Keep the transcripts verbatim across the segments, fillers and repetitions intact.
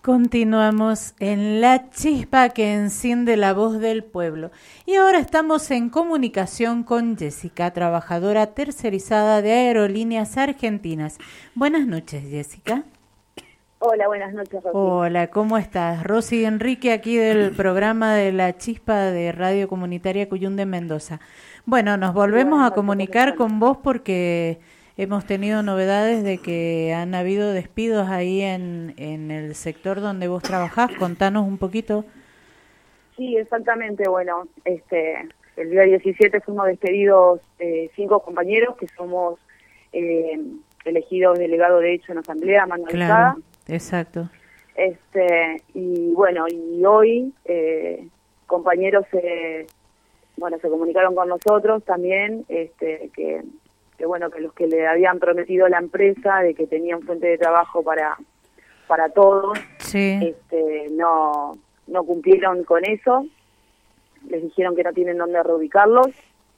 Continuamos en La Chispa que enciende la voz del pueblo. Y ahora estamos en comunicación con Jessica, trabajadora tercerizada de Aerolíneas Argentinas. Buenas noches, Jessica. Hola, buenas noches, Rosy. Hola, ¿cómo estás? Rosy Enrique, aquí del programa de La Chispa de Radio Comunitaria Cuyún de Mendoza. Bueno, nos volvemos a comunicar con vos porque hemos tenido novedades de que han habido despidos ahí en, en el sector donde vos trabajás. Contanos un poquito. Sí, exactamente. Bueno, este, el día diecisiete fuimos despedidos eh, cinco compañeros que somos eh, elegidos delegado de hecho en asamblea manualizada. Claro, exacto. Este, y bueno, y hoy eh, compañeros se, bueno, se comunicaron con nosotros también, este, que que bueno, que los que le habían prometido a la empresa de que tenían fuente de trabajo para para todos, sí. este, no no cumplieron con eso, les dijeron que no tienen dónde reubicarlos,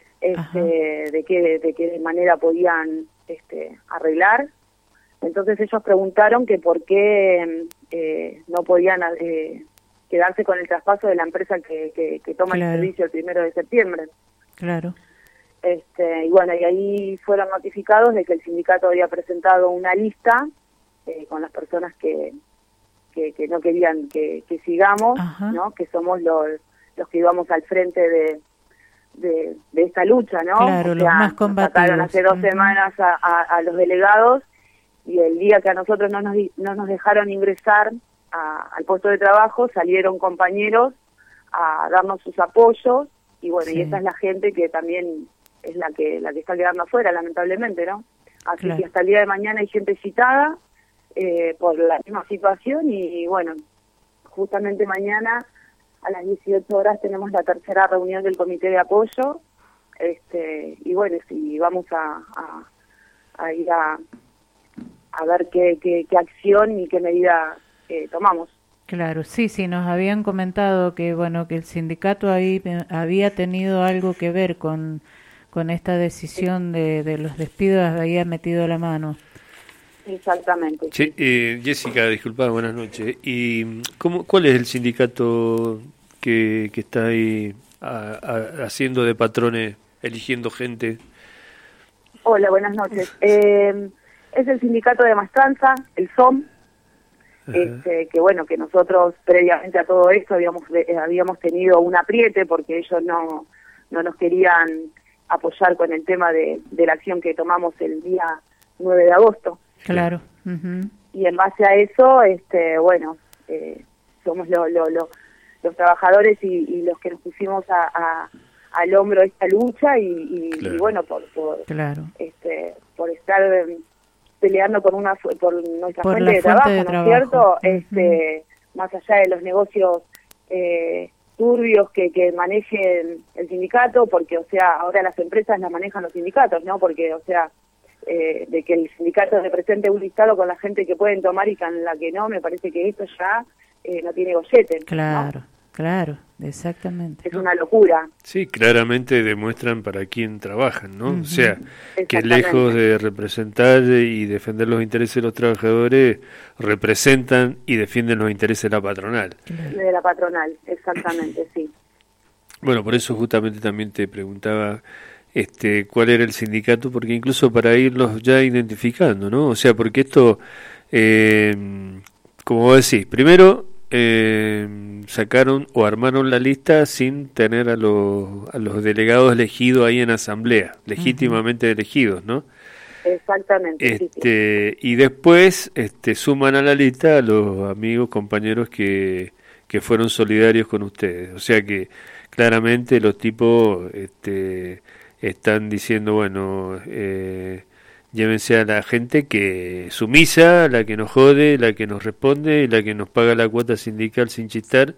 este, de qué de qué manera podían este, arreglar. Entonces ellos preguntaron que por qué eh, no podían eh, quedarse con el traspaso de la empresa que, que, que toma Claro. el servicio el primero de septiembre. Claro. Este, y bueno, y ahí fueron notificados de que el sindicato había presentado una lista eh, con las personas que, que, que no querían que, que sigamos, Ajá. ¿no? Que somos los, los que íbamos al frente de, de, de esta lucha, ¿no? Claro, o los sea, más nos combativos. sacaron hace dos Uh-huh. semanas a, a, a los delegados y el día que a nosotros no nos, no nos dejaron ingresar a, al puesto de trabajo, salieron compañeros a darnos sus apoyos y bueno, Sí. y esa es la gente que también es la que la que está quedando afuera, lamentablemente, ¿no? Así Claro. que hasta el día de mañana hay gente citada eh, por la misma situación y, y bueno, justamente mañana a las dieciocho horas tenemos la tercera reunión del comité de apoyo, este y bueno, si vamos a, a, a ir a, a ver qué, qué, qué acción y qué medida eh, tomamos. Claro, sí, sí, nos habían comentado que bueno que el sindicato ahí había tenido algo que ver con con esta decisión de, de los despidos, había metido la mano. Exactamente. Sí, eh, Jessica, disculpa, buenas noches. ¿Y cómo, cuál es el sindicato que, que está ahí a, a, haciendo de patrones, eligiendo gente? Hola, buenas noches. Eh, es el sindicato de Mastranza, el S O M, este, que bueno, que nosotros previamente a todo esto habíamos eh, habíamos tenido un apriete porque ellos no, no nos querían apoyar con el tema de, de la acción que tomamos el día nueve de agosto. Claro. Uh-huh. Y en base a eso, este, bueno, eh, somos lo, lo, lo, los trabajadores y, y los que nos pusimos a, a, al hombro esta lucha y, y, Claro. y bueno, por, por, Claro. este, por estar eh, peleando por una fu- por nuestra Por fuente, la de, fuente trabajo, de ¿no trabajo. es cierto? Uh-huh. Este, más allá de los negocios eh, turbios que, que manejen el sindicato, porque, o sea, ahora las empresas las manejan los sindicatos, ¿no? Porque, o sea, eh, de que el sindicato represente un listado con la gente que pueden tomar y con la que no, me parece que esto ya eh, no tiene gollete, ¿no? Claro, claro, exactamente. Es una locura. Sí, claramente demuestran para quién trabajan, ¿no? Uh-huh. O sea, que Exactamente. lejos de representar y defender los intereses de los trabajadores, representan y defienden los intereses de la patronal. De la patronal, exactamente, sí. Bueno, por eso justamente también te preguntaba este cuál era el sindicato, porque incluso para irlos ya identificando, ¿no? O sea, porque esto, eh, como vos decís, primero eh, sacaron o armaron la lista sin tener a los, a los delegados elegidos ahí en asamblea, legítimamente uh-huh. elegidos, ¿no? Exactamente. Este, sí, sí. Y después este, suman a la lista a los amigos, compañeros que, que fueron solidarios con ustedes. O sea que claramente los tipos este, están diciendo, bueno, eh, llévense a la gente que sumisa, la que nos jode, la que nos responde, la que nos paga la cuota sindical sin chistar,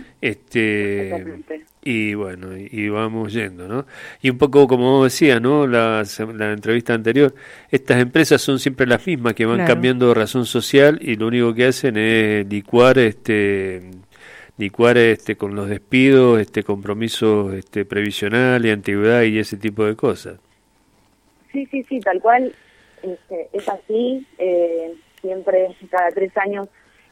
este y bueno, y, y vamos yendo, ¿no? Y un poco como vos decías, ¿no? La, la entrevista anterior, estas empresas son siempre las mismas, que van Claro. cambiando de razón social y lo único que hacen es licuar este licuar este con los despidos, este compromisos este previsional y antigüedad y ese tipo de cosas. Sí, sí, sí, tal cual, este, es así, eh, siempre cada tres años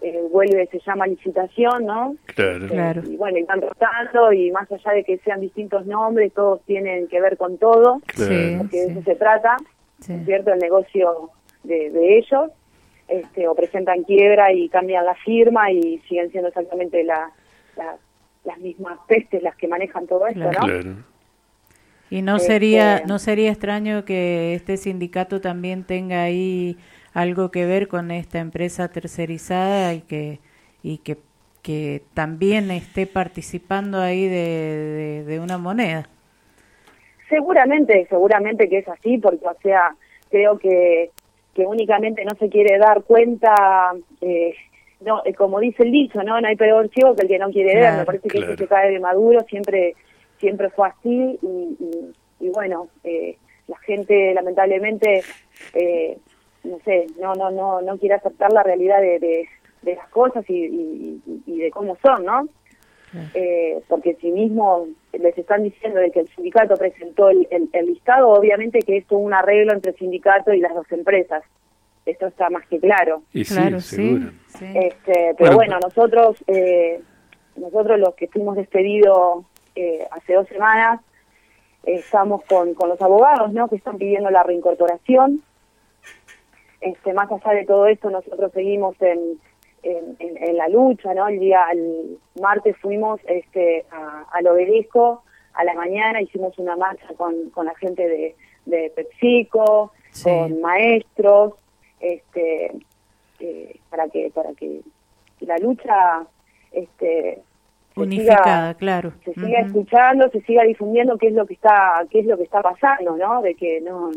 eh, vuelve, se llama licitación, ¿no? Claro. Eh, Claro. Y bueno, y van rotando, y más allá de que sean distintos nombres, todos tienen que ver con todo, Claro. Sí, porque de sí, eso se trata, sí. ¿no es cierto? El negocio de, de ellos, este, o presentan quiebra y cambian la firma y siguen siendo exactamente la, la- las mismas pestes las que manejan todo esto, Claro. ¿no? Claro. Y no Este- sería no sería extraño que este sindicato también tenga ahí algo que ver con esta empresa tercerizada y que y que, que también esté participando ahí de, de, de una moneda. Seguramente, seguramente que es así, porque, o sea, creo que, que únicamente no se quiere dar cuenta, eh, no, eh, como dice el dicho, ¿no? No hay peor ciego que el que no quiere ver. Claro, Me parece que claro. eso se cae de Maduro, siempre siempre fue así, y, y, y bueno, eh, la gente lamentablemente, eh, no sé, no no no no quiere aceptar la realidad de, de, de las cosas y, y, y de cómo son, ¿no? Claro. Eh, porque si mismo les están diciendo de que el sindicato presentó el, el, el listado, obviamente que esto es un arreglo entre el sindicato y las dos empresas. Esto está más que claro. Y sí, Claro, seguro. sí, sí. Este, pero Bueno, bueno, nosotros, eh, nosotros los que fuimos despedidos eh, hace dos semanas, eh, estamos con, con los abogados, ¿no? Que están pidiendo la reincorporación. Este, más allá de todo esto, nosotros seguimos en En, en, en la lucha, ¿no? El día, el martes fuimos este, a, al Obelisco, a la mañana hicimos una marcha con, con la gente de, de PepsiCo, Sí. con maestros, este, eh, para que para que la lucha este, se Unificada, siga, claro. se siga Ujú. escuchando, se siga difundiendo qué es lo que está qué es lo que está pasando, ¿no? De que no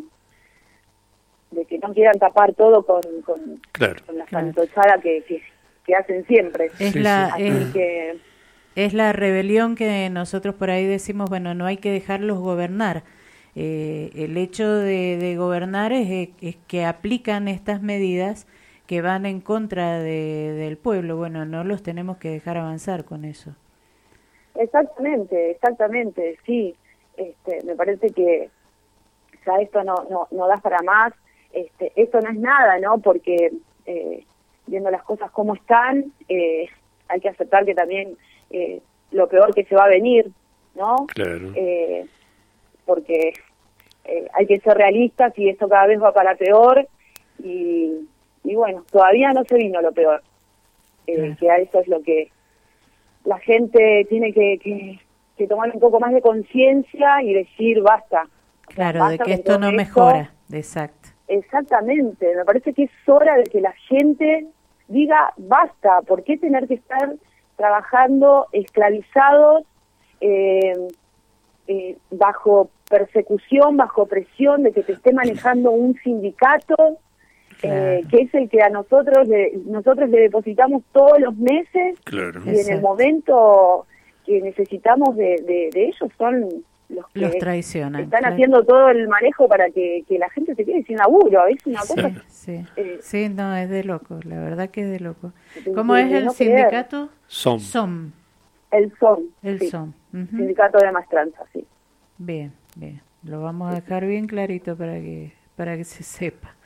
de que no quieran tapar todo con, con Claro. con la Claro. fantochada que, que, que hacen siempre. Es Sí, la sí. es, Así que, es la rebelión que nosotros por ahí decimos, bueno, no hay que dejarlos gobernar. Eh, el hecho de, de gobernar es, es que aplican estas medidas que van en contra de, del pueblo. Bueno, no los tenemos que dejar avanzar con eso. exactamente, exactamente, sí. Este, me parece que ya esto no, no, no da para más. Este, esto no es nada, ¿no? Porque eh, viendo las cosas como están, eh, hay que aceptar que también eh, lo peor que se va a venir, ¿no? Claro. Eh, porque eh, hay que ser realistas y esto cada vez va para peor y, y bueno, todavía no se vino lo peor. Eh, Claro. Que a eso es lo que la gente tiene que, que, que tomar un poco más de conciencia y decir basta. Claro, de Basta que con esto todo no esto. mejora. Exacto. Exactamente, me parece que es hora de que la gente diga basta, ¿por qué tener que estar trabajando esclavizados eh, eh, bajo persecución, bajo presión de que te esté manejando un sindicato eh, Claro. que es el que a nosotros le, nosotros le depositamos todos los meses Claro. y en el Exacto. momento que necesitamos de, de, de ellos son los que Los traicionan. están claro. haciendo todo el manejo para que, que la gente se quede sin laburo. Es una Sí, cosa sí. eh, Sí, no, es de loco, la verdad que es de loco. de- ¿Cómo de- es de el no creer. sindicato? Som. SOM. El S O M, El sí, SOM. Ujú. Sindicato de Maestranza, sí. Bien, bien. Lo vamos a dejar bien clarito para que para que se sepa.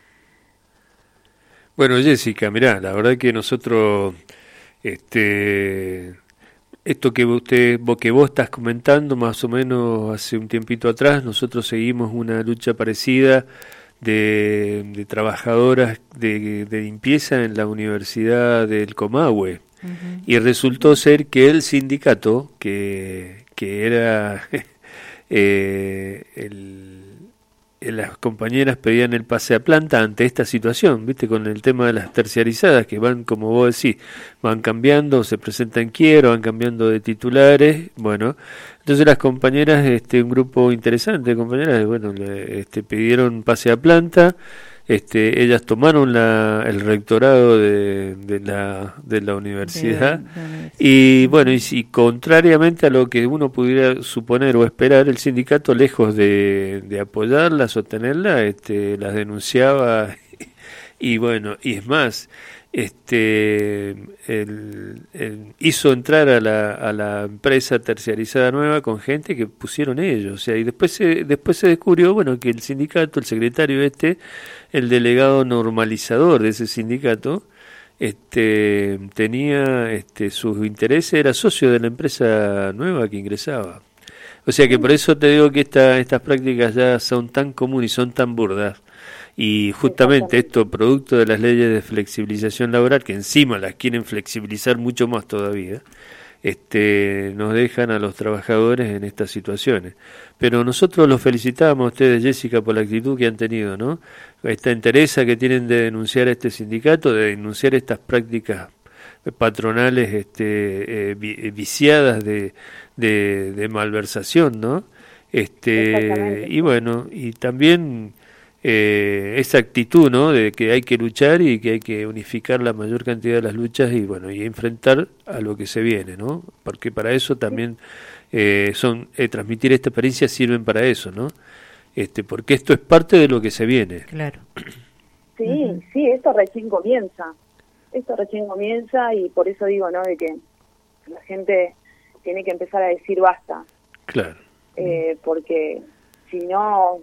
Bueno, Jessica, mirá, la verdad que nosotros, este, esto que usted, vo- que vos estás comentando más o menos hace un tiempito atrás, nosotros seguimos una lucha parecida de, de trabajadoras de, de limpieza en la Universidad del Comahue. Ujú. Y resultó ser que el sindicato, que, que era eh, el, eh, las compañeras pedían el pase a planta ante esta situación, viste, con el tema de las terciarizadas que van, como vos decís, van cambiando, se presentan quiero, van cambiando de titulares, bueno, entonces las compañeras, este, un grupo interesante de compañeras, bueno, le, este, pidieron pase a planta. Este, ellas tomaron la, el rectorado de, de la de la universidad De- de universidad. y bueno, y si contrariamente a lo que uno pudiera suponer o esperar, el sindicato, lejos de, de apoyarla, sostenerla, este, las denunciaba y bueno, y es más, este el, el- hizo entrar a la, a la empresa terciarizada nueva con gente que pusieron ellos, o sea, y después se, después se descubrió, bueno, que el sindicato, el secretario este, el delegado normalizador de ese sindicato, este, tenía este, sus intereses, era socio de la empresa nueva que ingresaba. O sea que por eso te digo que esta, estas prácticas ya son tan comunes y son tan burdas. Y justamente esto, producto de las leyes de flexibilización laboral, que encima las quieren flexibilizar mucho más todavía, este, nos dejan a los trabajadores en estas situaciones. Pero nosotros los felicitamos a ustedes, Jessica, por la actitud que han tenido, ¿no? Esta entereza que tienen de denunciar a este sindicato, de denunciar estas prácticas patronales este, eh, viciadas de, de, de malversación, ¿no? Este, y bueno, y también eh, esa actitud, ¿no? De que hay que luchar y que hay que unificar la mayor cantidad de las luchas y bueno, y enfrentar a lo que se viene, ¿no? Porque para eso también eh, son eh, transmitir esta experiencia sirven para eso, ¿no? Este, porque esto es parte de lo que se viene. Claro. Sí, uh-huh. sí, esto recién comienza. Esto recién comienza y por eso digo, ¿no? De que la gente tiene que empezar a decir basta. Claro. Eh, porque si no,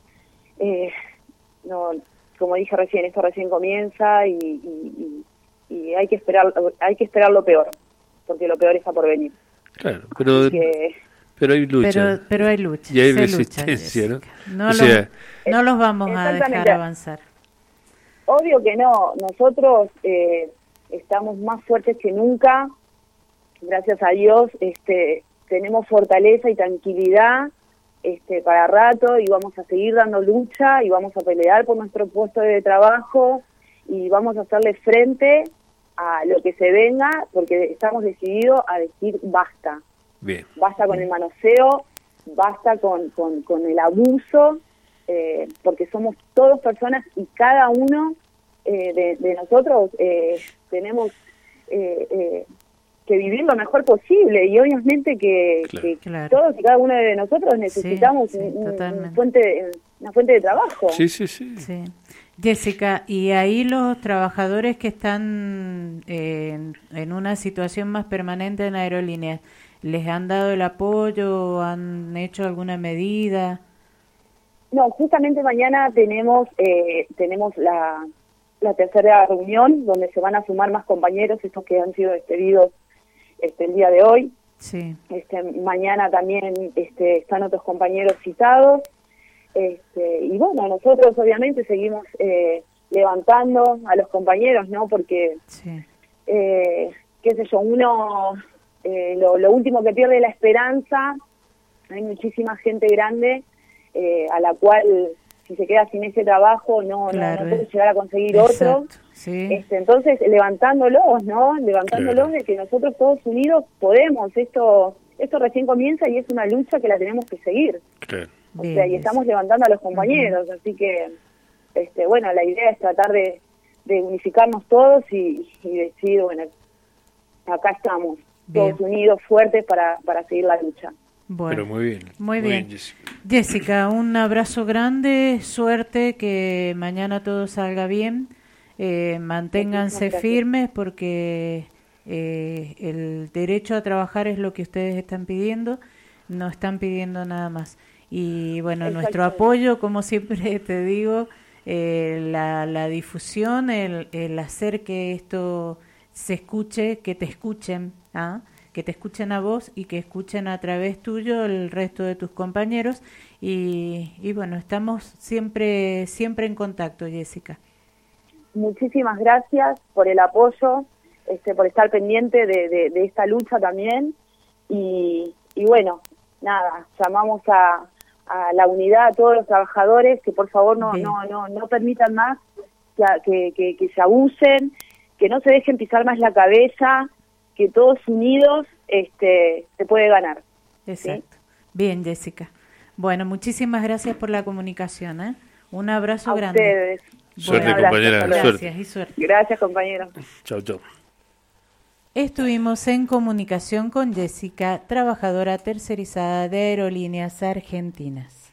eh, no, como dije recién, esto recién comienza y, y, y, y hay que esperar, hay que esperar lo peor, porque lo peor está por venir. Claro, pero que, pero hay lucha. Pero, pero hay lucha. Y hay se resistencia, lucha, ¿no? No, o los, sea, no los vamos a dejar avanzar. Obvio que no, nosotros eh, estamos más fuertes que nunca, gracias a Dios, este, tenemos fortaleza y tranquilidad este, para rato y vamos a seguir dando lucha y vamos a pelear por nuestro puesto de trabajo y vamos a hacerle frente a lo que se venga porque estamos decididos a decir basta. Bien. Basta con el manoseo, basta con, con, con el abuso. Eh, porque somos todos personas y cada uno eh, de, de nosotros eh, tenemos eh, eh, que vivir lo mejor posible y obviamente que, claro. que claro. todos y cada uno de nosotros necesitamos sí, sí, un, un fuente, una fuente de trabajo. Sí, sí, sí, sí. Jessica, y ahí los trabajadores que están eh, en, en una situación más permanente en aerolíneas, ¿les han dado el apoyo? ¿Han hecho alguna medida? No, justamente mañana tenemos eh, tenemos la, la tercera reunión donde se van a sumar más compañeros, estos que han sido despedidos este, el día de hoy. Sí. Este, mañana también este, están otros compañeros citados. Este, y bueno, nosotros obviamente seguimos eh, levantando a los compañeros, ¿no? Porque, sí. eh, qué sé yo, uno, eh, lo, lo último que pierde es la esperanza. Hay muchísima gente grande Eh, a la cual si se queda sin ese trabajo no, claro, no, no puede llegar a conseguir exacto, otro. Sí. Este, entonces levantándolos, ¿no? Levantándolos claro. de que nosotros todos unidos podemos. Esto esto recién comienza y es una lucha que la tenemos que seguir. Claro. O sea, y estamos levantando a los compañeros, uh-huh. así que este bueno, la idea es tratar de, de unificarnos todos y, y decir, bueno, acá estamos, bien. Todos unidos, fuertes para, para seguir la lucha. Bueno, pero muy bien. Muy, muy bien. bien Jessica. Jessica, un abrazo grande, suerte, que mañana todo salga bien. Eh, manténganse firmes porque eh, el derecho a trabajar es lo que ustedes están pidiendo, no están pidiendo nada más. Y bueno, exacto. Nuestro apoyo, como siempre te digo, eh, la, la difusión, el, el hacer que esto se escuche, que te escuchen, ¿ah? que te escuchen a vos y que escuchen a través tuyo el resto de tus compañeros y, y bueno, estamos siempre siempre en contacto, Jessica. Muchísimas gracias por el apoyo, este, por estar pendiente de, de, de esta lucha también y, y bueno, nada, llamamos a, a la unidad a todos los trabajadores que por favor no no no no permitan más que, que, que se abusen, que no se dejen pisar más la cabeza, que todos unidos este se puede ganar. Exacto. ¿Sí? Bien, Jessica. Bueno, muchísimas gracias por la comunicación, ¿eh? Un abrazo a grande. Ustedes. Suerte, bueno, compañera. Gracias, suerte. Gracias y suerte. Gracias, compañero. Chao, chao. Estuvimos en comunicación con Jessica, trabajadora tercerizada de Aerolíneas Argentinas.